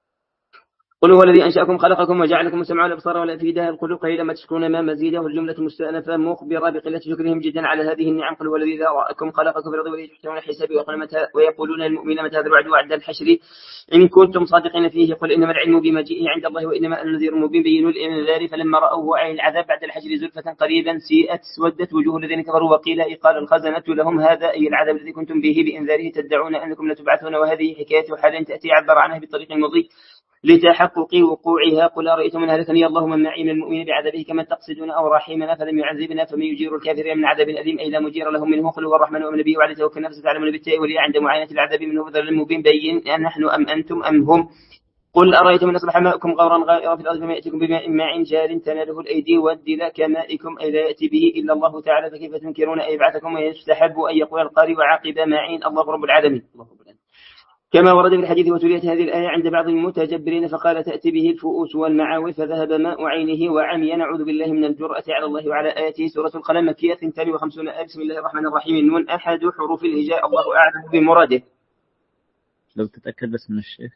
قل هو الذي أنشأكم خلقكم وجعل لكم السمع والأبصار والأفئدة القلوب قليلا ما تشكرون ما مزيده. والجملة مستأنفة مخبرة بقلة شكرهم جدا على هذه النعم. قل هو الذي ذرأكم خلقكم في الأرض والذي تحتمون الحساب ويقولون للمؤمنين متى هذا الوعد وعد الحشر إن كنتم صادقين فيه. قل إنما العلم بمجيئه عند الله وإنما أنا نذير مبين بين الإنذار. فلما رأوه عين العذاب بعد الحشر زلفة قريبا سيئت اسودت وجوه الذين كفروا وقيل قال الخزنة لهم هذا أي العذاب الذي كنتم به بإنذاره تدعون أنكم لتبعثون. وهذه حكاية حال تأتي عبر عنها بطريق مضي لتحقق وقوعها. قل أرأيتم من هلكني الله من معي من المؤمنين بعذابه كمن تقصدون أو رحيمنا فلم يعذبنا فمن يجير الكافرين من عذاب أليم أي لا مجير لهم منه. قل هو الرحمن ومن نبيه وعليه توكل نفسه تعلمون بالتاء وليا عند معاينة العذاب منه بذل المبين بين أن نحن أم أنتم أم هم. قل أرأيتم من أصبح ماؤكم غورا غائرا في الأرض فما يأتيكم بماء معين جار تناله الأيدي والدلا كمائكم أي لا يأتي به إلا الله تعالى فكيف تنكرون أي بعثكم ويستحب أن يقول القارئ وعاقب معين الله رب العالمين. الله رب العالمين. كما ورد في الحديث وتليت هذه الآية عند بعض المتجبرين فقال تأتي به الفؤوس والمعاوي فذهب ماء عينه وعمي نعوذ بالله من الجرأة على الله وعلى آياته. سورة القلم مكية اثنتان وخمسون آية. بسم الله الرحمن الرحيم. النون أحد حروف الهجاء الله أعلم بمراده. لو تتأكد بس من الشيخ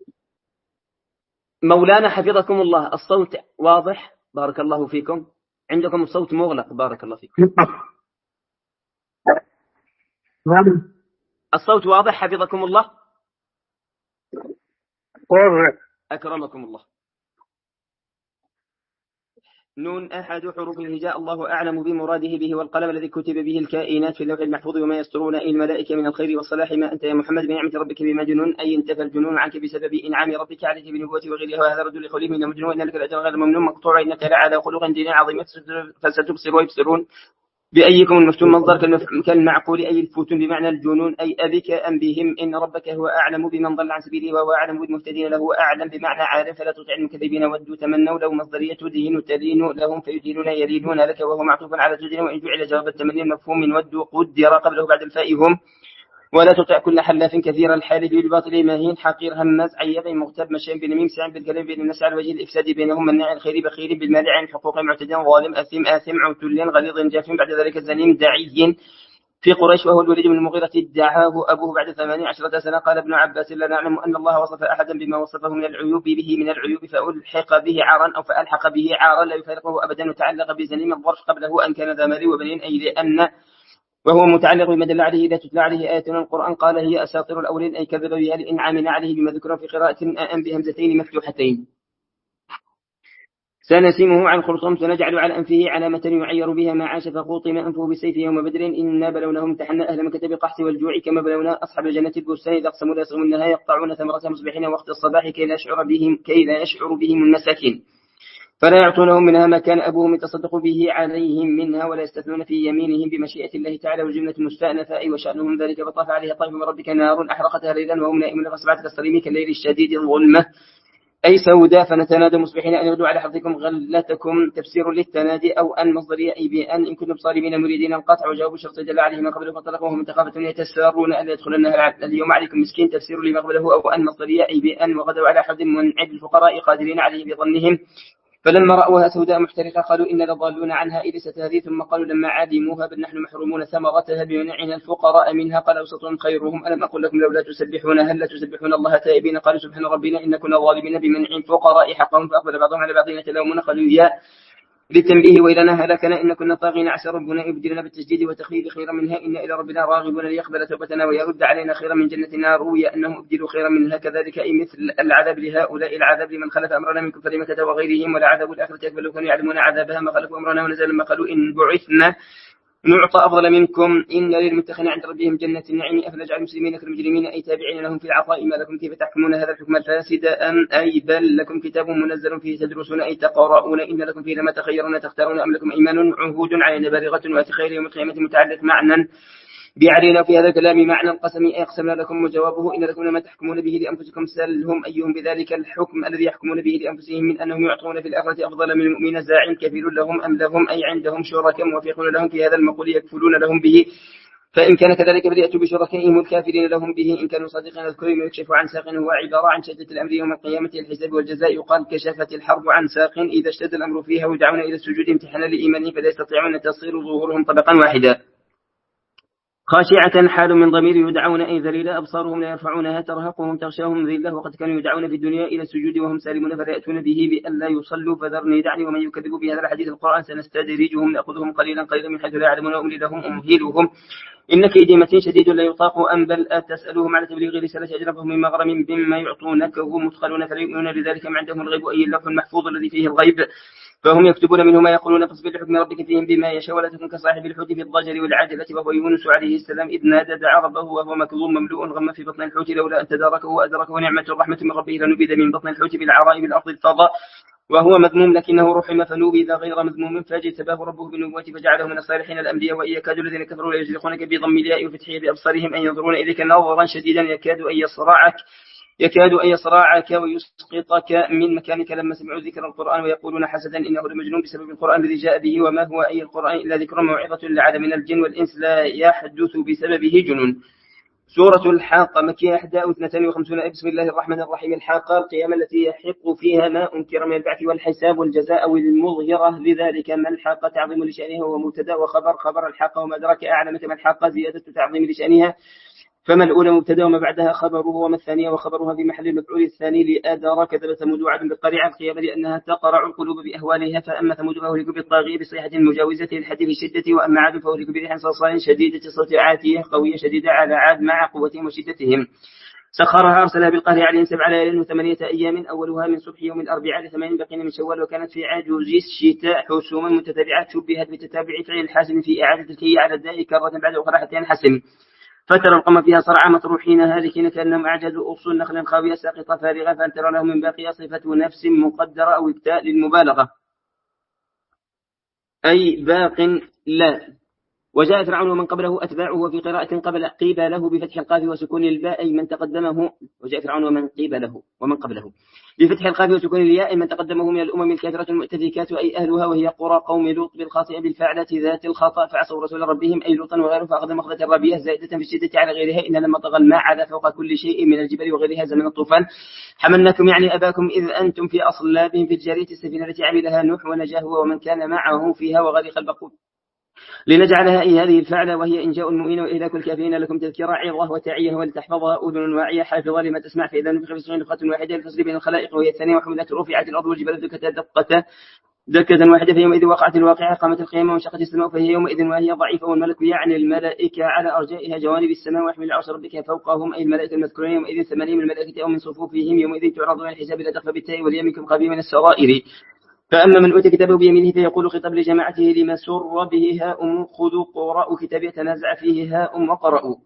مولانا حفظكم الله الصوت واضح بارك الله فيكم. عندكم الصوت مغلق بارك الله فيكم. الصوت واضح حفظكم الله. أكرمكم الله. نون أحد حروف الهجاء الله أعلم بمراده به، والقلم الذي كتب به الكائنات في اللوح المحفوظ، وما يسترون أي الملائكة من الخير والصلاح. ما أنت يا محمد بنعمة ربك بمجنون، أي انتفى الجنون عنك بسبب إنعام ربك عليك بنبوته وغيرها. وهذا رجل لقوله من مجنون، إن لك الأجر غير ممنون مقطوع، إنك لعلى خلق دين عظيم. فستبصر ويبصرون بأيكم المفتون. مصدر كالمعقول أي الفتون بمعنى الجنون، أي أبك أم بهم، إن ربك هو أعلم بمن ضل عن سبيله وهو أعلم بالمهتدين، له أعلم بمعنى عالم. فلا تطع المكذبين ودوا تمنوا، لو مصدرية دين تلين لهم فيدينون يلينون لك، وهو معطوف على تدين. وإن جعل جواب التمني المفهوم من ودوا قدر قبله بعد الفاء هم. ولا تطع كل حلاف كثير الحالف بالباطل مهين حقير هماز عيب مغتب مشين بنميم سعن بالكلام بين الناس على وجه الإفساد بينهم مناع الخير بخير بالمال عن حقوق معتدى ظالم أثيم آثم عتل غليظ جاف بعد ذلك زنيم دعي في قريش. وهو الوليد من المغيرة ادعاه أبوه بعد ثمانية عشرة سنة. قال ابن عباس لا نعلم أن الله وصف أحدا بما وصفه من العيوب به من العيوب فألحق به عارا أو فألحق به عارا لا يفارقه أبدا. وتعلق بزنيم الظرف قبله أن كان ذا مال وبنين، أي لأن وهو متعلق بما دل عليه إذا تتلى عليه آياتنا القرآن. قال هي أساطير الأولين، أي كذب بها لإنعامنا عليه بما ذكر في قراءة أم بهمزتين مفتوحتين. سنسمه عن خرطوم، سنجعل على أنفه علامة يعير بها ما عاش فقوطم أنفه بالسيف يوم بدر. إنا بلوناهم امتحنا أهل مكة بقحط والجوع كما بلونا أصحاب الجنة البرسان إذا أقسموا لا يصومونها يقطعون ثمرتها مصبحين وقت الصباح كي لا يشعر بهم كي لا يشعر بهم المساكين، فلا يعطونهم منها ما كان أبوهم يتصدق به عليهم منها، ولا يستثنون في يمينهم بمشيئة الله تعالى. والجملة مستأنفة أي وشأنهم ذلك فطاف عليها طيف من ربك نار أحرقتها ليلا وهم نائمون فأصبحت كالصريم كالليل الشديد الظلمة، أي سوداء. فنتنادى مصبحين أن يغدوا على حظكم غلتكم، تفسير للتنادي أو أن مصدرية أي بأن إن كنتم صارمين مريدين القطع. وجواب شرط دل عليه ما قبله فطلقوا وهم متخافتون يتسارون أن يدخلنها اليوم عليكم مسكين، تفسير لما قبله أو أن مصدرية أي بأن وغدوا على حظ منعد الفقراء قادرين عليه بظنهم. فلما رأوها سوداء محترقة قالوا إن لضالون عنها إليست هذه، ثم قالوا لما علموها بل نحن محرومون ثمرتها بمنعنا الفقراء منها. قال أوسطهم خيرهم ألم أقل لكم لولا تسبحون هل لا تسبحون الله تائبين. قالوا سبحان ربنا إن كنا ظالمين بمنع الفقراء حقهم. فأقبل بعضهم على بعض يتلومون قالوا يا للتنبيه وإلنا هلكنا إن كنا طاغين عسى ربنا يبدلنا بالتجديد وتخيير خيرا منها إن إلى ربنا راغبون ليقبل توبتنا ويرد علينا خيرا من جنتنا روي أنهم أبدلوا خيرا منها كذلك، أي مثل العذاب لهؤلاء العذاب لمن خلف أمرنا من كفر مكة وغيرهم، ولا عذاب الآخرة أكبر لو كانوا يعلمون عذابها ما خلفوا أمرنا ونزل لما قالوا إن بعثنا نعطى أفضل منكم إن للمتقين عند ربهم جنة النعيم أفنجعل المسلمين كالمجرمين أي تابعين لهم في العطاء ما لكم كيف تحكمون هذا الحكم الفاسد أم أي بل لكم كتاب منزل فيه تدرسون أي تقرؤون إن لكم فيه لما تخيرون تختارون أم لكم أيمان عهود علينا بالغة وأتي خير يوم القيامة متعلق معنى بعلينا في هذا الكلام معنى القسم أقسمنا لكم وجوابه إن لكم لما تحكمون به لأنفسكم سلهم أيهم بذلك الحكم الذي يحكمون به لأنفسهم من أنهم يعطون في الآخرة أفضل من المؤمنين زاعم كفيل لهم أم لهم أي عندهم شركاء موافقون لهم في هذا المقول يكفلون لهم به. فإن كان كذلك فليأتوا بشركائهم الكافرين لهم به إن كانوا صادقين. الكريم يكشف عن ساق هو عبارة عن شدة الأمر يوم القيامة الحساب والجزاء. يقال كشفت الحرب عن ساق إذا اشتد الأمر فيها ويدعون إلى السجود امتحانا لإيمانهم فلا يستطيعون تصير ظهورهم طبقا واحدا. خاشعة حال من ضمير يدعون أي ذليلا أبصارهم لا يرفعونها ترهقهم تغشاهم ذلة وقد كانوا يدعون في الدنيا إلى السجود وهم سالمون فلا يأتون به بأن لا يصلوا فذرني دعني ومن يكذب بهذا الحديث القرآن سنستدرجهم نأخذهم قليلا قليلا من حيث لا يعلمون وأملي لهم أمهلهم إن كيدي متين شديد لا يطاق أم بل أتسألهم على تبليغ رسالة أجرهم من مغرم بما يعطونك وهم مدخلون فلا يؤمنون لذلك ما عندهم الغيب أي اللوح المحفوظ الذي فيه الغيب فهم يكتبون منه ما يقولون فاصبر لحكم ربك فيهم بما يشاء ولا تكن كصاحب الحوت في الضجر والعجلة وهو يونس عليه السلام إذ نادى دعا ربه وهو مكظوم مملوء غم في بطن الحوت لولا أن تداركه وأدركه نعمة الرحمة من ربه لنبذ من بطن الحوت بالعراء بالأرض الفضاء وهو مذموم لكنه رحم فنوبذ غير مذموم فاجتباه ربه بالنبوة فجعله من الصالحين الأنبياء وإن يكاد الذين كفروا ليزلقونك بضم الياء وفتحه بأبصارهم أن ينظرون إليك نظرا شديدا يكاد أن يصرعك يكاد أن يصرعك ويسقطك من مكانك لما سمعوا ذكر القرآن ويقولون حسدا إنه لمجنون بسبب القرآن الذي جاء به وما هو أي القرآن إلا ذكر موعظة للعالمين الجن والإنس لا يحدث بسببه جنون. سورة الحاقة مكية إحدى واثنتين وخمسون. بسم الله الرحمن الرحيم. الحاقة القيامة التي يحق فيها ما أنكر من البعث والحساب والجزاء والمظهرة لذلك ما الحاقة تعظيم لشأنها ومبتدا وخبر خبر الحاقة وما أدراك أعلمك ما الحاقة زيادة تعظيم لشأنها فما الأولى مبتدا وما بعدها خبره وما الثانية وخبرها في محل المفعول الثاني لأدرى كذب ثمود وعاد بالقارعة القيامة لأنها تقرع القلوب بأهوالها فأما ثمود فأهلكوا بالطاغية بصيحة مجاوزة للحد في الشدة وأما عاد فأهلكوا بريح صرصار شديدة صوت عاتية قوية شديدة على عاد مع قوتهم وشدتهم. سخرها أرسلها بالقهر عليهم سبع ليال وثمانية أيام أولها من صبح يوم الأربعاء لثمانين بقين من شوال، وكانت في عجوز الشتاء حسوما متتابعات شبهت بتتابع فعل الحاسم في إعادة الكي على الداء كرة بعد أخرى حتى ينحسم، فترى القوم فيها صرعى مطروحين هالكين كأنهم أعجاز أصول نخل خاوية ساقطة فارغة، فأن ترى لهم من باقية صفة نفس مقدرة أو ابتاء للمبالغة أي باق لا. وجاء فرعون ومن قبله أتباعه، وفي قراءة قبل قيبله بفتح القاف وسكون الباء أي من تقدمه. وجاء فرعون ومن قيبله ومن قبله بفتح القاف وسكون الياء من تقدمه من الأمم الكافرة المؤتفكات أي أهلها، وهي قرى قوم لوط بالخاطئة بالفعلة ذات الخطأ، فعصوا رسول ربهم أي لوطا وغيره، فأخذ مخذة الربية زائدة في الشدة على غيرها، إن لما طغى الماء على فوق كل شيء من الجبل وغيرها زمن الطوفان حملناكم يعني أباكم إذ أنتم في أصلابهم في الجارية السفينة التي عملها نوح ونجاه هو ومن كان معه فيها وغرق البقود، لنجعلها أي هذه الفعلة وهي إنجاء المؤمنين وإهلاك الكافرين لكم تذكرة عظة وتعية ولتحفظها أذن واعية حافظة لما تسمع، فإذا نفخ في الصور نفخة واحدة للفصل بين الخلائق وهي الثانية، وحملت رفعت الأرض والجبال دكة دقة دكة واحدة، فيومئذ وقعت الواقعة قامت القيامة وانشقت السماء فهي يومئذ وهي ضعيفة، والملك يعني الملائكة على أرجائها جوانب السماء، ويحمل العرش ربك فوقهم أي الملائكة المذكورين يومئذ ثمانية من الملائكة أو من صفوفهم يومئذ تعرضون الحساب لا تخفى بالتاء واليمكم خبير من السرائر. فأما من أوتي كتابه بيمينه فيقول خطاب لجماعته لما سر به هاؤم خذوا قرأوا كتابي تنازع فيه هاؤم وقرأوا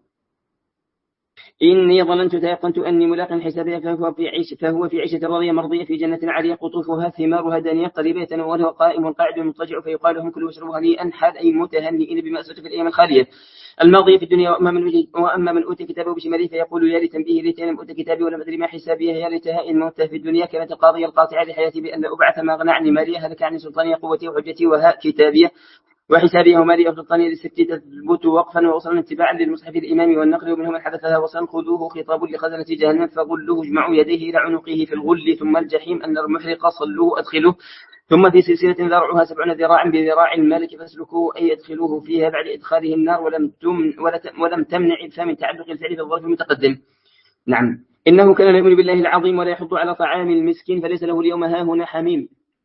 إني ظننت تيقنت أني ملاق حسابي، فهو في عيش فهو في عيشة راضية مرضية في جنة عالية قطوفها ثمارها دانية قريبة يتناولها قائم قاعد مضطجع، فيقال لهم كلوا واشربوا هنيئا حال أي متهنئين بما أسلفتم في الأيام الخالية الماضية في الدنيا. وأما من وأما من أوتي كتابه بشماله فيقول يا لتنبيه ليتني لم أوت كتابي ولم أدري ما حسابيه، يا ليتها إن موت في الدنيا كانت القاضية القاطعة لحياتي بأن أبعث ما أغنى عني مالية هلك عني سلطانية قوتي وحجتي وهاء كتابية وحسابي ومالي وسلطاني للسكت تثبت وقفا ووصلا اتباعا للمصحف الإمام والنقل، ومنهم من حدثها وصلا خذوه خطاب لخزنة جهنم فغلوه اجمعوا يديه إلى عنقه في الغل ثم الجحيم أن المحرق صلوه أدخلوه ثم في سلسلة ذرعها سبعون ذراعا بذراع الملك فاسلكوه أي ادخلوه فيها بعد إدخاله النار ولم تمن ولم تمنع الفم من تعلق الفعل بالظرف المتقدم. نعم إنه كان يؤمن بالله العظيم ولا يحض على طعام المسكين فليس له اليوم هاهنا حميم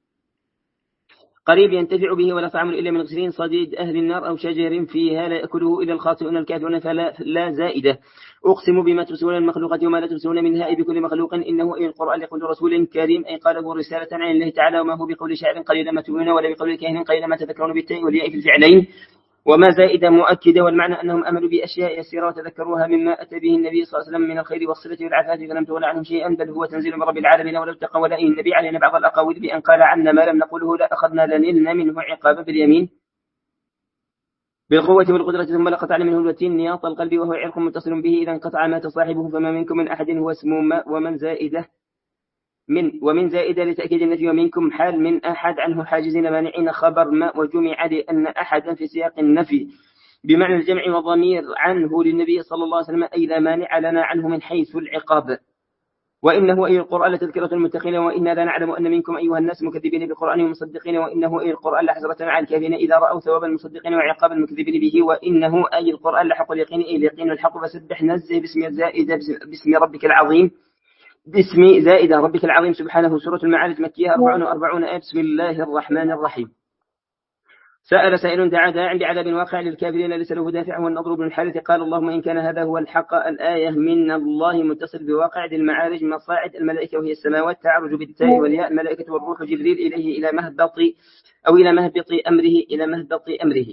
قريب ينتفع به ولا طعام إلا من غسلين صديد أهل النار أو شجر فيها لا يأكله إلا الخاطئون الكافرون فلا لا زائدة. أقسم بما ترسلون المخلوقات وما لا ترسلون منها أي بكل مخلوق إنه أي القرآن لقول رسول كريم أي قاله رسالة عن الله تعالى، وما هو بقول شاعر قليلا ما تؤمنون ولا بقول كاهن قليلا ما تذكرون بالتاء والياء في الفعلين، وما زائدة مؤكدة، والمعنى أنهم أملوا بأشياء يسيرة وتذكروها مما أتى به النبي صلى الله عليه وسلم من الخير والصلة والعفاف فلم تولى عنهم شيئا بل هو تنزيل من رب العالمين ولو تقول أي النبي علينا بعض الأقاويل بأن قال عنا ما لم نقوله لا أخذنا لنلنا منه عقابا باليمين بالقوة والقدرة ثم لقطعنا منه الوتين نياط القلب وهو عرق متصل به إذا انقطع مات صاحبه فما منكم من أحد هو اسمه ماء ومن زائدة من ومن زائدة لتأكيد النفي ومنكم حال من أحد عنه حاجزين مانعين خبر ماء وجمع لأن أحدا في سياق النفي بمعنى الجمع وضمير عنه للنبي صلى الله عليه وسلم أي لا مانع لنا عنه من حيث العقاب. وإنه أي القرآن لتذكرة المتقين وإنا لا نعلم أن منكم أيها الناس مكذبين بالقرآن ومصدقين، وإنه أي القرآن لحسرة على الكافرين إذا رأوا ثواب المصدقين وعقاب المكذبين به، وإنه أي القرآن لحق اليقين أي اليقين الحق فسبح نزه باسم الزائدة باسم ربك العظيم باسم زائدة ربك العظيم سبحانه. سورة المعارج مكية أربع وأربعون آية. بسم الله الرحمن الرحيم. سأل سائل دعا داع بعذاب واقع للكافرين ليس له دافع والنضر بن الحارث قال اللهم إن كان هذا هو الحق الآية من الله متصل بواقع المعارج مصاعد الملائكة وهي السماوات تعرج بالتاء والياء الملائكة والروح جبريل إليه إلى مهبط أو إلى مهبط أمره إلى مهبط أمره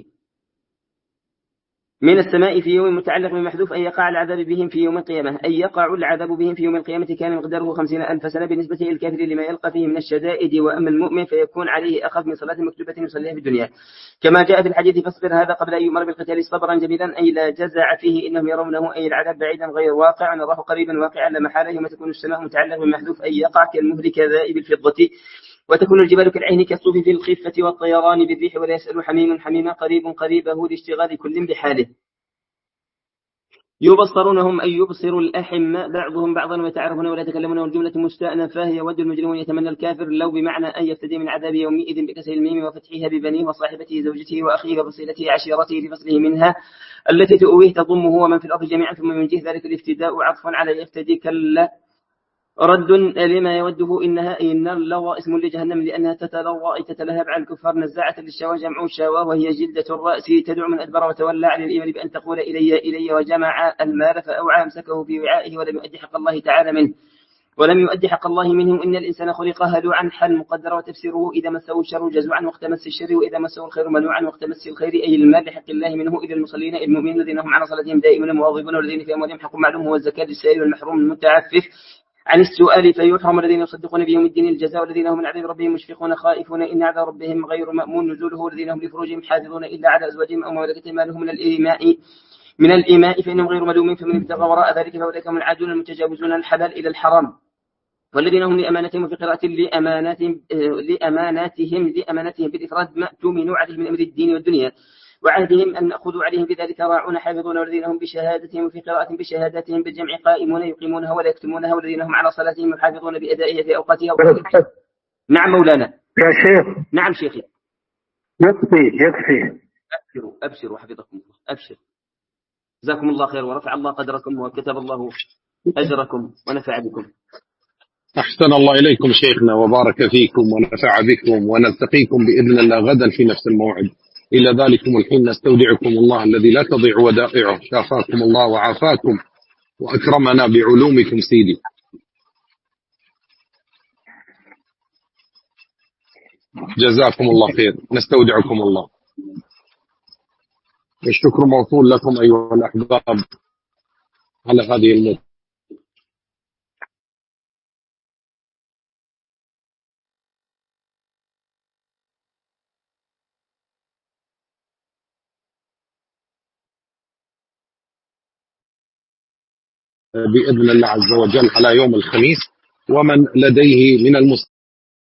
من السماء في يوم متعلق بمحذوف أن يقع العذاب بهم في يوم القيامة أي يقع العذاب بهم في يوم القيامة كان مقداره خمسين ألف سنة بالنسبة للكافر لما يلقى فيه من الشدائد، وأما المؤمن فيكون عليه أخذ من صلاة مكتوبة يصليها في الدنيا كما جاء في الحديث فاصبر هذا قبل أن يؤمر بالقتال صبرا جميلا أي لا جزع فيه إنهم يرونه أي العذاب بعيدا غير واقع نراه قريبا واقعا لا محالة يوم تكون السماء متعلق بمحذوف أي يقع كالمهل كذائب الفضة وتكون الجبال كالعين كالصوف في الخفة والطيران بالريح ولا يسأل حميم حميما قريب قريبه لاشتغال كل بحاله. يبصرونهم أي يبصر الأحماء بعضهم بعضا ويتعرفون ولا يتكلمون والجملة مستأنفة يود المجرمون يتمنى الكافر لو بمعنى أن يفتدي من عذاب يومئذ بكسر الميم وفتحها ببنيه وصاحبته زوجته وأخيه وفصيلته عشيرته لفصله منها التي تؤويه تضمه ومن في الأرض جميعا ثم ينجيه ذلك الافتداء عطفا على يفتدي كلا رد لما يوده إنها إن اللوى اسم لجهنم لأنها تتلوى أي تتلهب على الكفار نزاعة للشوى جمع الشوى وهي جلدة الرأس تدعو من أدبر وتولى عن الإيمان بأن تقول إلي إلي وجمع المال فأوعى أمسكه في وعائه ولم يؤدي حق الله تعالى منه ولم يؤدي حق الله منه إن الإنسان خلق هلوعا حل مقدر وتفسيره إذا مسه الشر جزوعا وقت مس الشر وإذا مسه الخير منوعا وقت مس الخير أي المال لحق الله منه إلى المصلين المؤمنين الذين هم على صلاتهم دائما مواظبون والذين في أموالهم حق معلوم هو الزكاة للسائل والمحروم المتعفف عن السؤال فيحرم الذين يصدقون بيوم الدين الجزاء والذين هم من عذاب ربهم مشفقون خائفون إن عذاب ربهم غير مأمون نزوله والذين هم لفروجهم حافظون إلا على أزواجهم أو ما ملكت أيمانهم من الإيماء من الإيماء فإنهم غير ملومين فمن ابتغى وراء ذلك فأولئك هم العادون المتجاوزون الحلال إلى الحرام والذين هم لأمانتهم في قراءة لأماناتهم لأماناتهم لأماناتهم بالإفراد ما اؤتمنوا عليه من أمر الدين والدنيا وعهدهم أن نأخذوا عليهم بذلك راعون حافظون والذين هم بشهادتهم وفي قراءة بشهاداتهم بالجمع قائمون يقيمونها ولا يكتمونها والذين هم على صلاتهم يحافظون بأدائها في أوقاتها. نعم مولانا. يا شيخ. نعم شيخي. يكفي يكفي. أبشروا أبشروا حفظكم الله أبشر. جزاكم الله خير ورفع الله قدركم وكتب الله أجركم ونفع بكم. أحسن الله إليكم شيخنا وبارك فيكم ونفع بكم ونلتقيكم بإذن الله غدا في نفس الموعد. إلى ذلكم الحين نستودعكم الله الذي لا تضيع ودائعه. شافاكم الله وعافاكم وأكرمنا بعلومكم سيدي. جزاكم الله خير. نستودعكم الله. الشكر موصول لكم أيها الأحباب على هذه المدة. بإذن الله عز وجل على يوم الخميس ومن لديه من المسلمين